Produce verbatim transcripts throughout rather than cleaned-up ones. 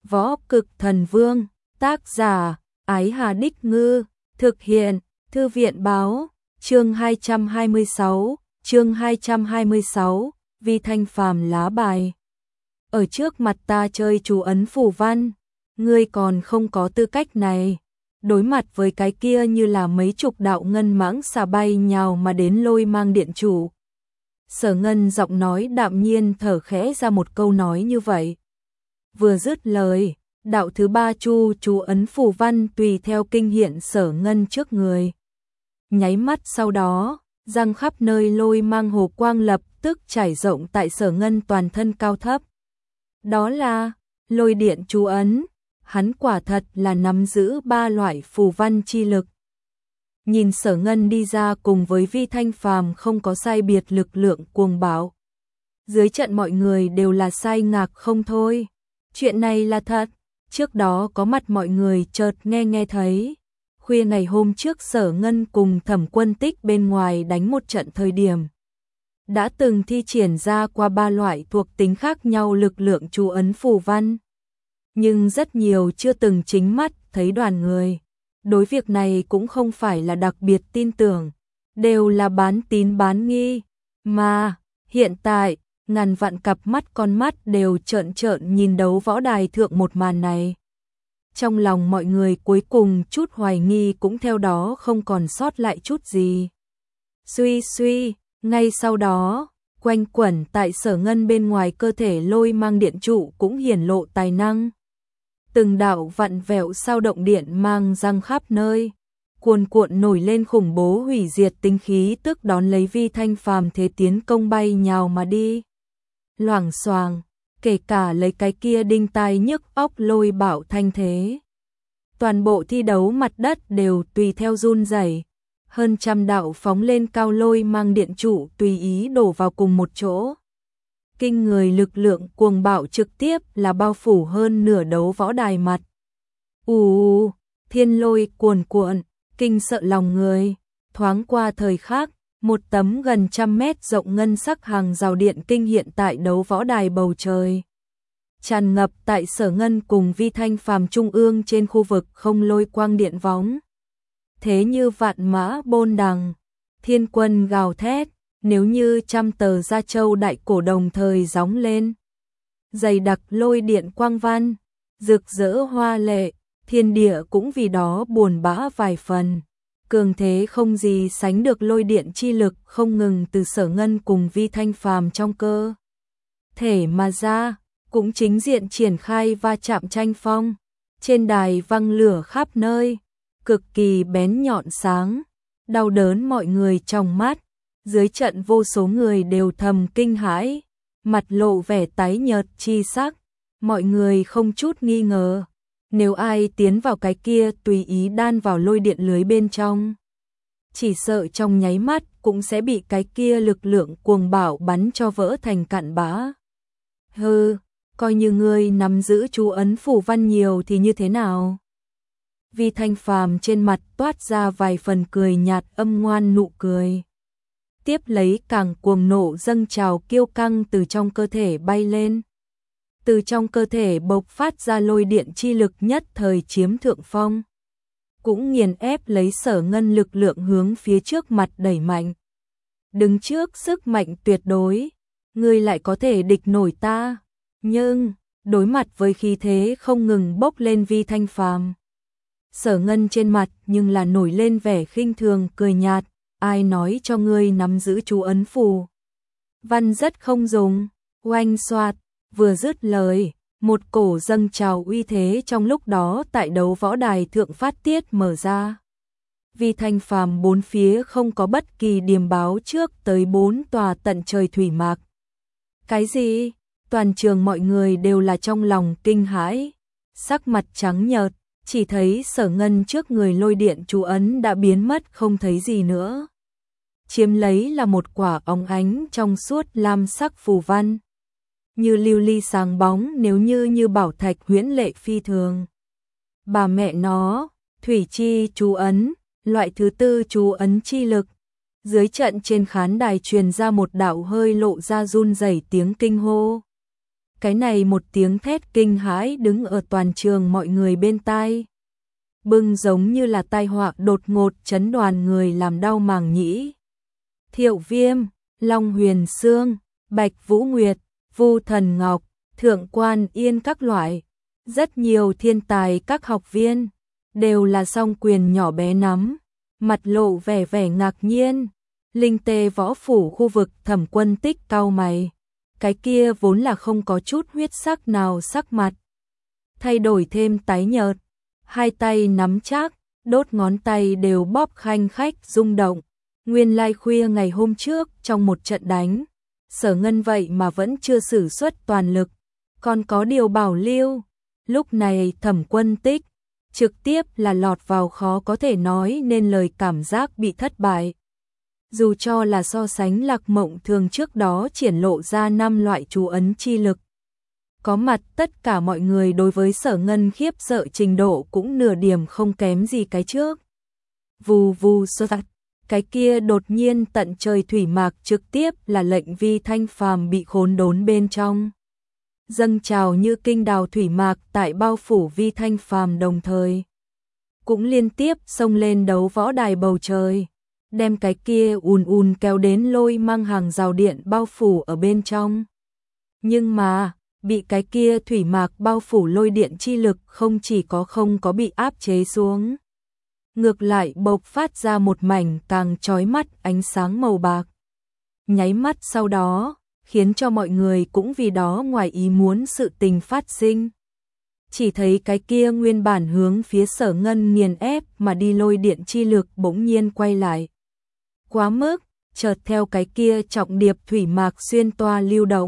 Võ Cực Thần Vương, tác giả, Ái Hà Đích Ngư, thực hiện, Thư viện Báo, chương hai trăm hai mươi sáu, chương hai trăm hai mươi sáu, Vi Thanh Phàm lá bài. Ở trước mặt ta chơi chú ấn phù văn, ngươi còn không có tư cách này. Đối mặt với cái kia như là mấy chục đạo ngân mãng xà bay nhào mà đến Lôi Mang điện chủ. Sở Ngân giọng nói đạm nhiên thở khẽ ra một câu nói như vậy. Vừa dứt lời, đạo thứ ba chu chú ấn phù văn tùy theo kinh hiện Sở Ngân trước người. Nháy mắt sau đó, răng khắp nơi lôi mang hồ quang lập tức trải rộng tại Sở Ngân toàn thân cao thấp. Đó là lôi điện chú ấn, hắn quả thật là nắm giữ ba loại phù văn chi lực. Nhìn Sở Ngân đi ra cùng với Vi Thanh Phàm không có sai biệt lực lượng cuồng bạo. Dưới trận mọi người đều là sai ngạc không thôi. Chuyện này là thật, trước đó có mặt mọi người chợt nghe nghe thấy. Khuya ngày hôm trước Sở Ngân cùng Thẩm Quân Tích bên ngoài đánh một trận thời điểm. Đã từng thi triển ra qua ba loại thuộc tính khác nhau lực lượng chú ấn phù văn. Nhưng rất nhiều chưa từng chính mắt thấy đoàn người. Đối việc này cũng không phải là đặc biệt tin tưởng, đều là bán tín bán nghi. Mà, hiện tại, ngàn vạn cặp mắt con mắt đều trợn trợn nhìn đấu võ đài thượng một màn này. Trong lòng mọi người cuối cùng chút hoài nghi cũng theo đó không còn sót lại chút gì. Suy suy, ngay sau đó, quanh quẩn tại Sở Ngân bên ngoài cơ thể Lôi Mang điện trụ cũng hiển lộ tài năng. Từng đạo vặn vẹo sao động điện mang răng khắp nơi, cuồn cuộn nổi lên khủng bố hủy diệt tinh khí tức đón lấy Vi Thanh Phàm thế tiến công bay nhào mà đi. Loảng xoàng, kể cả lấy cái kia đinh tai nhức óc lôi bạo thanh thế. Toàn bộ thi đấu mặt đất đều tùy theo run rẩy, hơn trăm đạo phóng lên cao Lôi Mang điện trụ tùy ý đổ vào cùng một chỗ. Kinh người lực lượng cuồng bạo trực tiếp là bao phủ hơn nửa đấu võ đài mặt. Ù, thiên lôi cuồn cuộn, kinh sợ lòng người. Thoáng qua thời khắc, một tấm gần trăm mét rộng ngân sắc hàng rào điện kinh hiện tại đấu võ đài bầu trời. Tràn ngập tại Sở Ngân cùng Vi Thanh Phàm trung ương trên khu vực không lôi quang điện võng. Thế như vạn mã bôn đằng, thiên quân gào thét. Nếu như trăm tờ gia châu đại cổ đồng thời gióng lên. Dày đặc lôi điện quang văn, rực rỡ hoa lệ, thiên địa cũng vì đó buồn bã vài phần. Cường thế không gì sánh được lôi điện chi lực không ngừng từ Sở Ngân cùng Vi Thanh Phàm trong cơ thể mà ra, cũng chính diện triển khai va chạm tranh phong. Trên đài văng lửa khắp nơi, cực kỳ bén nhọn sáng, đau đớn mọi người trong mắt. Dưới trận vô số người đều thầm kinh hãi, mặt lộ vẻ tái nhợt chi sắc, mọi người không chút nghi ngờ, nếu ai tiến vào cái kia tùy ý đan vào lôi điện lưới bên trong, chỉ sợ trong nháy mắt cũng sẽ bị cái kia lực lượng cuồng bạo bắn cho vỡ thành cặn bã. Hừ, coi như ngươi nắm giữ chú ấn phù văn nhiều thì như thế nào? Vi Thanh Phàm trên mặt toát ra vài phần cười nhạt âm ngoan nụ cười. Tiếp lấy càng cuồng nộ dâng trào kiêu căng từ trong cơ thể bay lên. Từ trong cơ thể bộc phát ra lôi điện chi lực nhất thời chiếm thượng phong. Cũng nghiền ép lấy Sở Ngân lực lượng hướng phía trước mặt đẩy mạnh. Đứng trước sức mạnh tuyệt đối, ngươi lại có thể địch nổi ta. Nhưng, đối mặt với khí thế không ngừng bốc lên Vi Thanh Phàm, Sở Ngân trên mặt nhưng là nổi lên vẻ khinh thường cười nhạt. Ai nói cho ngươi nắm giữ chú ấn phù văn rất không dùng. Oanh xoạt, vừa dứt lời, một cổ dâng trào uy thế trong lúc đó tại đấu võ đài thượng phát tiết mở ra. Vi Thanh Phàm bốn phía không có bất kỳ điềm báo trước tới bốn tòa tận trời thủy mạc. Cái gì? Toàn trường mọi người đều là trong lòng kinh hãi, sắc mặt trắng nhợt, chỉ thấy Sở Ngân trước người lôi điện chú ấn đã biến mất không thấy gì nữa. Chiếm lấy là một quả óng ánh trong suốt lam sắc phù văn. Như lưu ly sáng bóng, nếu như như bảo thạch huyễn lệ phi thường. Bà mẹ nó, thủy chi chú ấn, loại thứ tư chú ấn chi lực. Dưới trận trên khán đài truyền ra một đạo hơi lộ ra run rẩy tiếng kinh hô. Cái này một tiếng thét kinh hãi đứng ở toàn trường mọi người bên tai. Bưng giống như là tai họa đột ngột chấn đoàn người làm đau màng nhĩ. Thiệu Viêm, Long Huyền Sương, Bạch Vũ Nguyệt, Vu Thần Ngọc, Thượng Quan Yên các loại, rất nhiều thiên tài các học viên, đều là song quyền nhỏ bé nắm, mặt lộ vẻ vẻ ngạc nhiên. Linh Tê Võ Phủ khu vực Thẩm Quân Tích cau mày, cái kia vốn là không có chút huyết sắc nào sắc mặt, thay đổi thêm tái nhợt, hai tay nắm chắc, đốt ngón tay đều bóp khanh khách rung động. Nguyên lai khuya ngày hôm trước trong một trận đánh, Sở Ngân vậy mà vẫn chưa sử xuất toàn lực, còn có điều bảo lưu. Lúc này Thẩm Quân Tích trực tiếp là lọt vào khó có thể nói nên lời cảm giác bị thất bại. Dù cho là so sánh Lạc Mộng Thường trước đó triển lộ ra năm loại chú ấn chi lực, có mặt tất cả mọi người đối với Sở Ngân khiếp sợ trình độ cũng nửa điểm không kém gì cái trước. Vù vù sơ tạc, cái kia đột nhiên tận trời thủy mạc trực tiếp là lệnh Vi Thanh Phàm bị khốn đốn bên trong. Dâng trào như kinh đào thủy mạc tại bao phủ Vi Thanh Phàm đồng thời, cũng liên tiếp xông lên đấu võ đài bầu trời, đem cái kia ùn ùn kéo đến lôi mang hàng rào điện bao phủ ở bên trong. Nhưng mà, bị cái kia thủy mạc bao phủ lôi điện chi lực không chỉ có không có bị áp chế xuống, ngược lại bộc phát ra một mảnh càng chói mắt ánh sáng màu bạc. Nháy mắt sau đó, khiến cho mọi người cũng vì đó ngoài ý muốn sự tình phát sinh. Chỉ thấy cái kia nguyên bản hướng phía Sở Ngân nghiền ép mà đi lôi điện chi lực bỗng nhiên quay lại. Quá mức, chợt theo cái kia trọng điệp thủy mạc xuyên toa lưu động,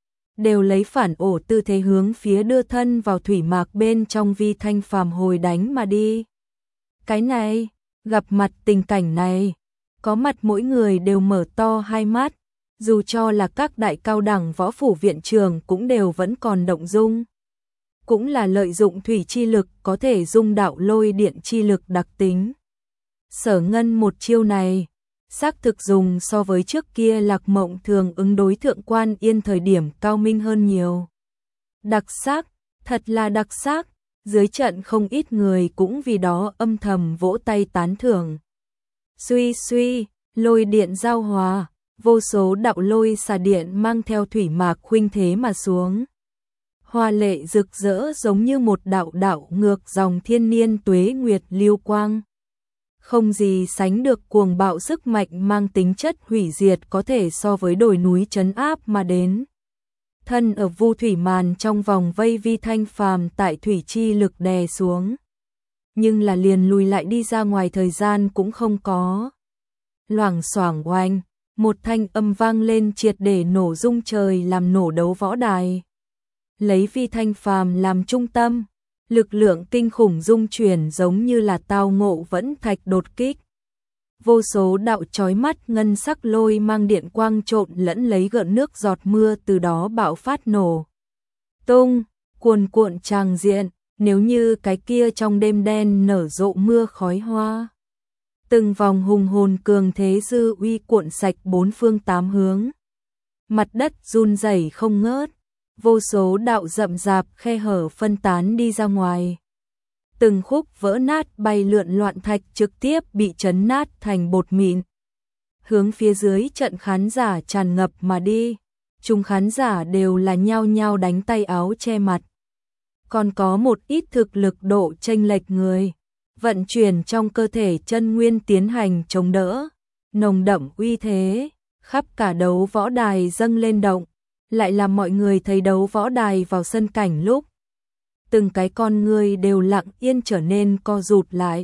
đều lấy phản ổ tư thế hướng phía đưa thân vào thủy mạc bên trong Vi Thanh Phàm hồi đánh mà đi. Cái này, gặp mặt tình cảnh này, có mặt mỗi người đều mở to hai mắt, dù cho là các đại cao đẳng võ phủ viện trường cũng đều vẫn còn động dung. Cũng là lợi dụng thủy chi lực có thể dung đạo lôi điện chi lực đặc tính. Sở Ngân một chiêu này, xác thực dùng so với trước kia Lạc Mộng Thường ứng đối Thượng Quan Yên thời điểm cao minh hơn nhiều. Đặc sắc, thật là đặc sắc, dưới trận không ít người cũng vì đó âm thầm vỗ tay tán thưởng. Suy suy, lôi điện giao hòa, vô số đạo lôi xà điện mang theo thủy mạc khuynh thế mà xuống. Hoa lệ rực rỡ giống như một đạo đạo ngược dòng thiên niên tuế nguyệt lưu quang. Không gì sánh được cuồng bạo sức mạnh mang tính chất hủy diệt có thể so với đồi núi trấn áp mà đến. Thân ở vu thủy màn trong vòng vây Vi Thanh Phàm tại thủy chi lực đè xuống. Nhưng là liền lùi lại đi ra ngoài thời gian cũng không có. Loảng xoảng oanh, một thanh âm vang lên triệt để nổ rung trời làm nổ đấu võ đài. Lấy Vi Thanh Phàm làm trung tâm, lực lượng kinh khủng dung chuyển giống như là tao ngộ vẫn thạch đột kích. Vô số đạo chói mắt ngân sắc lôi mang điện quang trộn lẫn lấy gợn nước giọt mưa từ đó bạo phát nổ tung, cuồn cuộn tràng diện, nếu như cái kia trong đêm đen nở rộ mưa khói hoa. Từng vòng hùng hồn cường thế dư uy cuộn sạch bốn phương tám hướng. Mặt đất run rẩy không ngớt, vô số đạo rậm rạp khe hở phân tán đi ra ngoài. Từng khúc vỡ nát bay lượn loạn thạch trực tiếp bị chấn nát thành bột mịn. Hướng phía dưới trận khán giả tràn ngập mà đi, chúng khán giả đều là nhao nhao đánh tay áo che mặt. Còn có một ít thực lực độ chênh lệch người, vận chuyển trong cơ thể chân nguyên tiến hành chống đỡ, nồng đậm uy thế, khắp cả đấu võ đài dâng lên động, lại làm mọi người thấy đấu võ đài vào sân cảnh lúc. Từng cái con người đều lặng yên trở nên co rụt lại.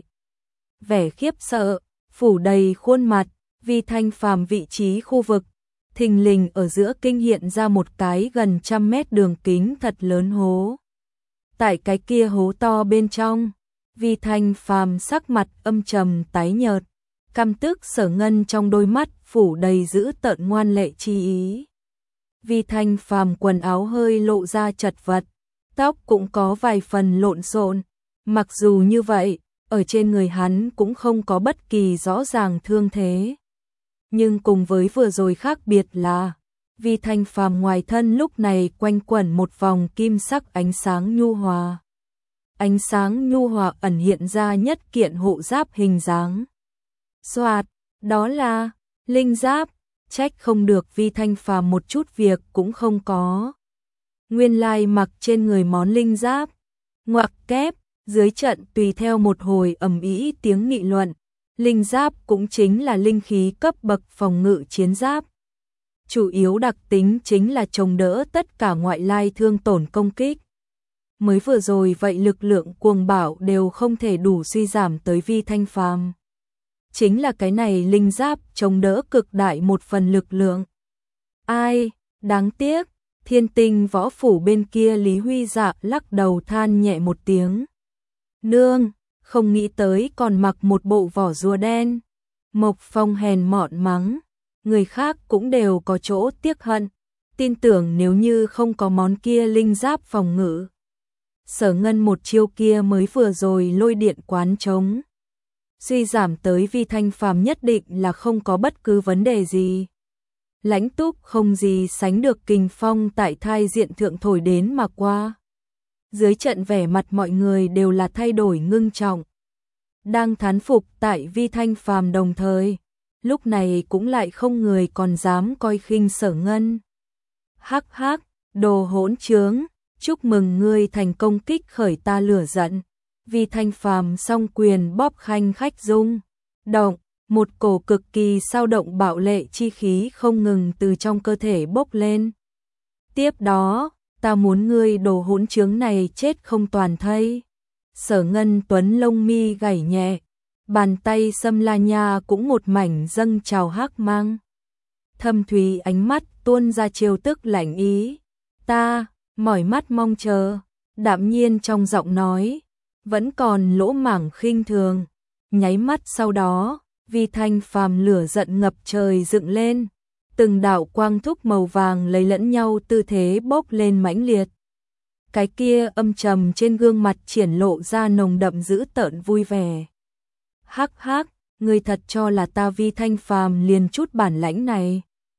Vẻ khiếp sợ, phủ đầy khuôn mặt, Vi Thanh Phàm vị trí khu vực, thình lình ở giữa kinh hiện ra một cái gần trăm mét đường kính thật lớn hố. Tại cái kia hố to bên trong, Vi Thanh Phàm sắc mặt âm trầm tái nhợt, căm tức Sở Ngân trong đôi mắt phủ đầy dữ tợn ngoan lệ chi ý. Vi Thanh Phàm quần áo hơi lộ ra chật vật, tóc cũng có vài phần lộn xộn, mặc dù như vậy, ở trên người hắn cũng không có bất kỳ rõ ràng thương thế. Nhưng cùng với vừa rồi khác biệt là, Vi Thanh Phàm ngoài thân lúc này quanh quẩn một vòng kim sắc ánh sáng nhu hòa. Ánh sáng nhu hòa ẩn hiện ra nhất kiện hộ giáp hình dáng. Soạt, đó là linh giáp, trách không được Vi Thanh Phàm một chút việc cũng không có. Nguyên lai mặc trên người món linh giáp, ngoặc kép, dưới trận tùy theo một hồi ầm ĩ tiếng nghị luận, linh giáp cũng chính là linh khí cấp bậc phòng ngự chiến giáp. Chủ yếu đặc tính chính là chống đỡ tất cả ngoại lai thương tổn công kích. Mới vừa rồi vậy lực lượng cuồng bạo đều không thể đủ suy giảm tới Vi Thanh Phàm. Chính là cái này linh giáp chống đỡ cực đại một phần lực lượng. Ai, đáng tiếc, Thiên Tinh võ phủ bên kia Lý Huy Dạ lắc đầu than nhẹ một tiếng. Nương, không nghĩ tới còn mặc một bộ vỏ rùa đen. Mộc Phong hèn mọn mắng, người khác cũng đều có chỗ tiếc hận, tin tưởng nếu như không có món kia linh giáp phòng ngự. Sở Ngân một chiêu kia mới vừa rồi lôi điện quán trống. Suy giảm tới Vi Thanh Phàm nhất định là không có bất cứ vấn đề gì. Lãnh Túc không gì sánh được kình phong tại thai diện thượng thổi đến mà qua. Dưới trận vẻ mặt mọi người đều là thay đổi ngưng trọng. Đang thán phục tại Vi Thanh Phàm đồng thời, lúc này cũng lại không người còn dám coi khinh Sở Ngân. Hắc hắc, đồ hỗn trướng, chúc mừng ngươi thành công kích khởi ta lửa giận. Vi Thanh Phàm song quyền bóp khanh khách rung động, một cổ cực kỳ sao động bạo lệ chi khí không ngừng từ trong cơ thể bốc lên. Tiếp đó, ta muốn ngươi đồ hỗn trướng này chết không toàn thây. Sở Ngân Tuấn lông mi gảy nhẹ, bàn tay Sâm La Nha cũng một mảnh dâng trào hắc mang. Thâm thúy ánh mắt tuôn ra chiêu tức lạnh ý. Ta, mỏi mắt mong chờ, đạm nhiên trong giọng nói, vẫn còn lỗ mảng khinh thường. Nháy mắt sau đó, Vi Thanh Phàm lửa giận ngập trời dựng lên, từng đạo quang thúc màu vàng lấy lẫn nhau tư thế bốc lên mãnh liệt. Cái kia âm trầm trên gương mặt triển lộ ra nồng đậm dữ tợn vui vẻ. Hắc hắc, ngươi thật cho là ta Vi Thanh Phàm liền chút bản lãnh này.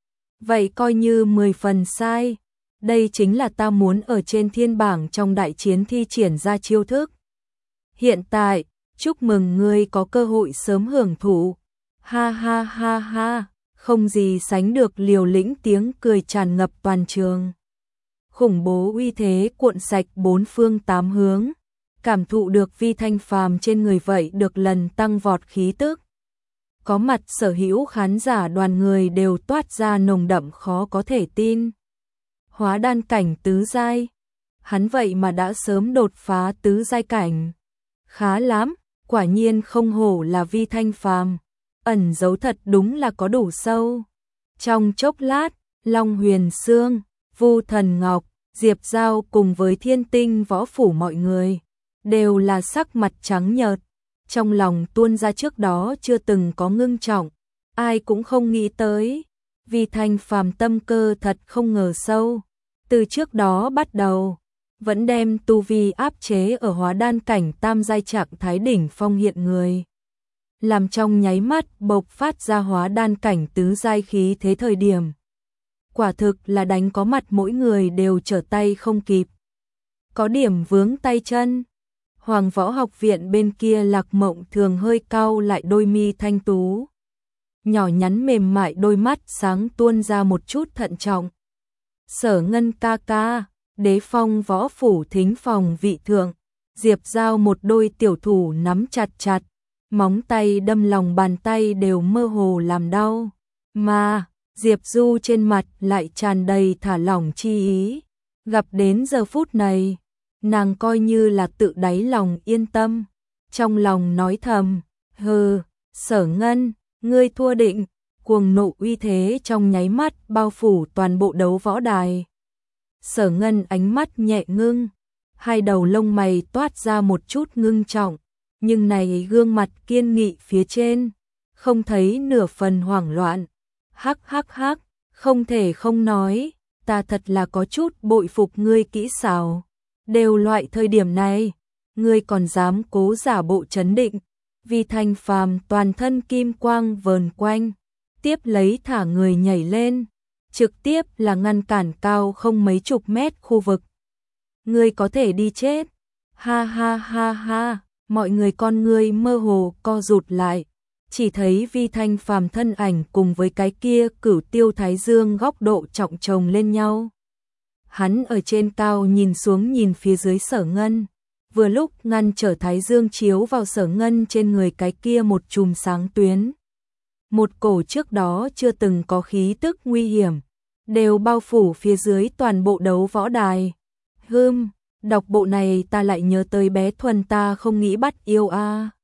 Vậy coi như mười phần sai, đây chính là ta muốn ở trên thiên bảng trong đại chiến thi triển ra chiêu thức. Hiện tại, chúc mừng ngươi có cơ hội sớm hưởng thụ. Ha ha ha ha, không gì sánh được liều lĩnh tiếng cười tràn ngập toàn trường. Khủng bố uy thế cuộn sạch bốn phương tám hướng, cảm thụ được Vi Thanh Phàm trên người vậy được lần tăng vọt khí tức. Có mặt sở hữu khán giả đoàn người đều toát ra nồng đậm khó có thể tin. Hóa đan cảnh tứ giai, hắn vậy mà đã sớm đột phá tứ giai cảnh. Khá lắm, quả nhiên không hổ là Vi Thanh Phàm, ẩn giấu thật đúng là có đủ sâu. Trong chốc lát, Long Huyền Sương, Vu Thần Ngọc, Diệp Giao cùng với Thiên Tinh võ phủ mọi người đều là sắc mặt trắng nhợt, trong lòng tuôn ra trước đó chưa từng có ngưng trọng, ai cũng không nghĩ tới, Vi Thanh Phàm tâm cơ thật không ngờ sâu, từ trước đó bắt đầu vẫn đem tu vi áp chế ở hóa đan cảnh tam giai trạng thái đỉnh phong hiện người, làm trong nháy mắt bộc phát ra hóa đan cảnh tứ giai khí thế thời điểm. Quả thực là đánh có mặt mỗi người đều trở tay không kịp. Có điểm vướng tay chân. Hoàng Võ Học Viện bên kia Lạc Mộng Thường hơi cau lại đôi mi thanh tú. Nhỏ nhắn mềm mại đôi mắt sáng tuôn ra một chút thận trọng. Sở Ngân ca ca, Đế Phong võ phủ thính phòng vị thượng, Diệp Giao một đôi tiểu thủ nắm chặt chặt, móng tay đâm lòng bàn tay đều mơ hồ làm đau. Mà Diệp Du trên mặt lại tràn đầy thả lỏng chi ý. Gặp đến giờ phút này, nàng coi như là tự đáy lòng yên tâm. Trong lòng nói thầm, hừ, Sở Ngân, ngươi thua định. Cuồng nộ uy thế trong nháy mắt bao phủ toàn bộ đấu võ đài. Sở Ngân ánh mắt nhẹ ngưng, hai đầu lông mày toát ra một chút ngưng trọng, nhưng này gương mặt kiên nghị phía trên, không thấy nửa phần hoảng loạn. Hắc hắc hắc, không thể không nói, ta thật là có chút bội phục ngươi kỹ xảo. Đều loại thời điểm này, ngươi còn dám cố giả bộ trấn định. Vi Thanh Phàm toàn thân kim quang vờn quanh, tiếp lấy thả người nhảy lên, trực tiếp là ngăn cản cao không mấy chục mét khu vực. Ngươi có thể đi chết. Ha ha ha ha, mọi người con ngươi mơ hồ co rụt lại, chỉ thấy Vi Thanh Phàm thân ảnh cùng với cái kia Cửu Tiêu Thái Dương góc độ trọng chồng lên nhau. Hắn ở trên cao nhìn xuống nhìn phía dưới Sở Ngân, vừa lúc ngăn trở Thái Dương chiếu vào Sở Ngân trên người cái kia một chùm sáng tuyến. Một cổ trước đó chưa từng có khí tức nguy hiểm, đều bao phủ phía dưới toàn bộ đấu võ đài. Hừm, đọc bộ này ta lại nhớ tới bé Thuần ta không nghĩ bắt yêu a. À.